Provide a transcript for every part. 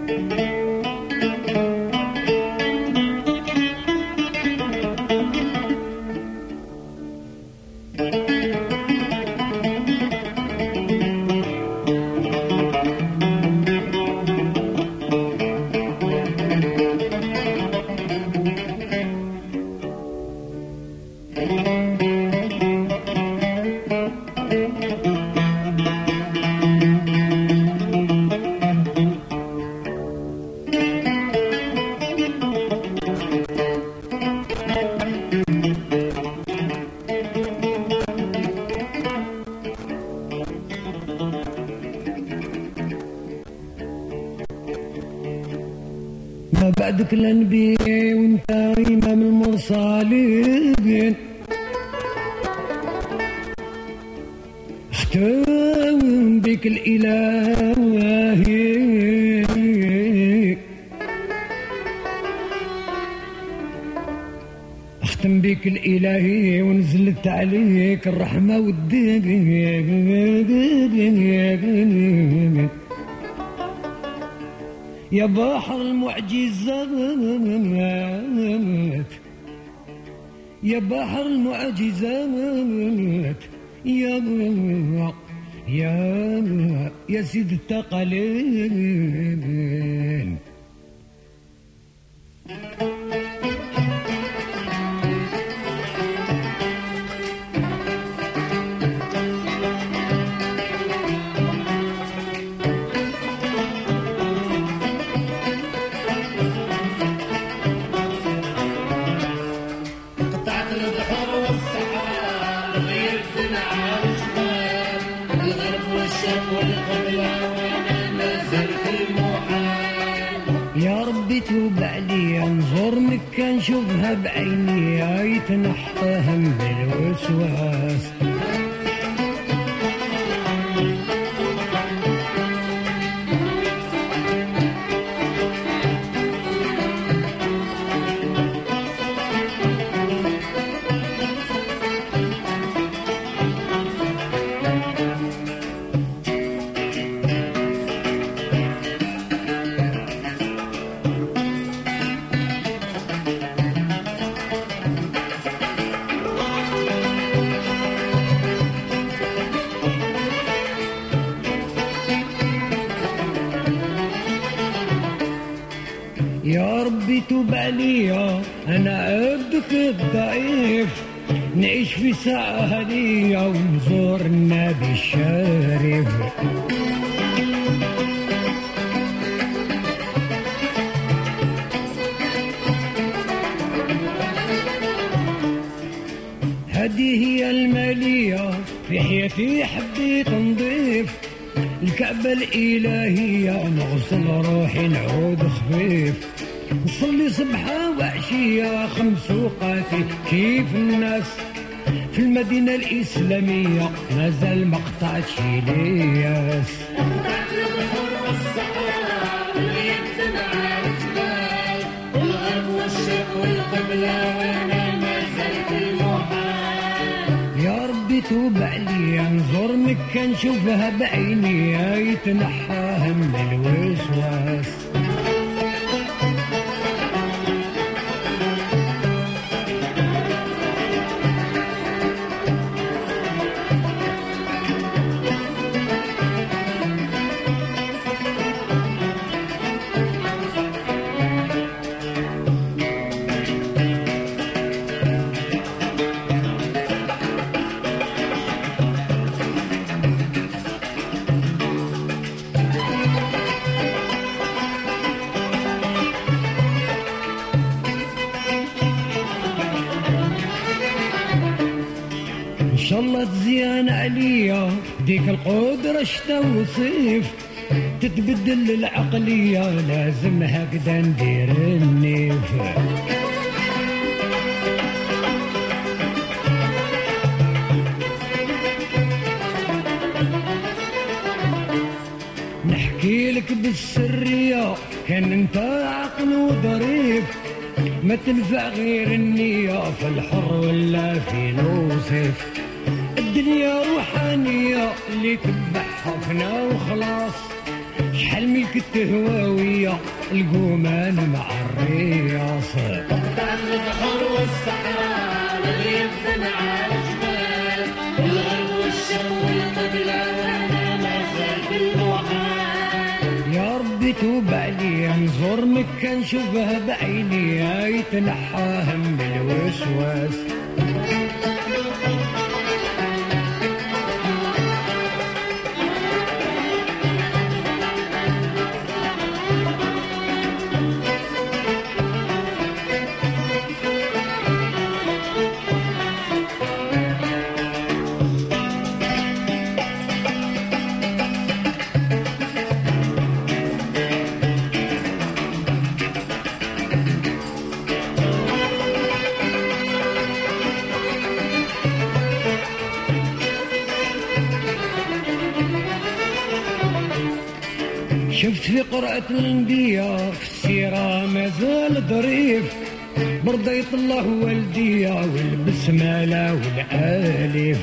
ما بعدك الانبي وانت امام المرسلين، اختم بك الالهي، اختم بك الالهي ونزلت عليك الرحمه والدين يا بحر المعجزات، يا بحر المعجزات، يا سيد الثقلين. يا ربي توب علي انظر مكة نشوفها بعيني، يتنحى هم الوسواس. يا ربي توب عليا انا عبدك الضعيف، نعيش في ساعة هدية ونزور النبي الشريف. هذه هي المالية في حياتي، حبيت نضيف الكعبة الإلهية، نغسل روحي نعود خفيف، نصلي صبحة وعشية 5 أوقاتي كيف الناس في المدينة الإسلامية، مازال ما قطعتش لياس. البحر والصحراء ويجتمع الجبال، والغرب والشرق والقبلة وانا ما زلت المحال. يا ربي توب عليا نزور مكة نشوفها بعيني، يتنحى هم الوسواس. إن شاء الله تزيان عليا ديك القدرة شتا وصيف، تتبدل العقلية لازم هكذا ندير النيف. نحكي لك بالسرية كان انت عقل وظريف، ما تنفع غير النية في الحر ولا في الوصيف. الدنيا روحانية اللي تبعها فينا وخلاص، شحال ملكت هواوية القومان مع الرياص. تقطع البحر والصحراء والريف مع الجبال والغرب والشرق والقبلة وانا ما زال في المحال. يا ربي توب عليا نزور مكة نشوفها بعيني يتنحى هم الوسواس. شفت في قرأة الانبياء في السيرة مازال ظريف برضيت الله والدية والبسملة والآلف.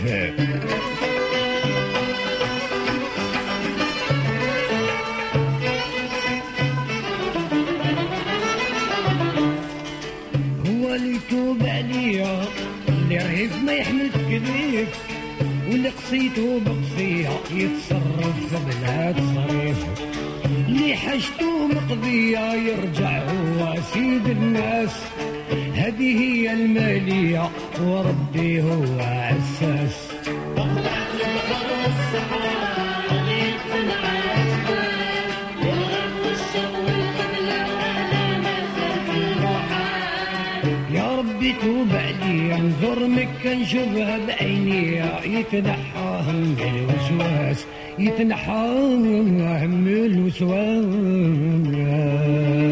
هو اللي يتوب عليا اللي رهيف ما يحمل تكذيب واللي قصيته بقصية يتصرف بلا تصريف. اللي حاجته مقضية يرجع هو سيد الناس. هذه هي المالية وربي هو عساس. تقطع البحر والصحراء والريف مع الجبال والغرب والشرق والقبلة وانا ما زال في المحال. يا ربي توب عليا نزور مكة نشوفها بعيني يتنحى هم الوسواس يتنحى هم الوسواس.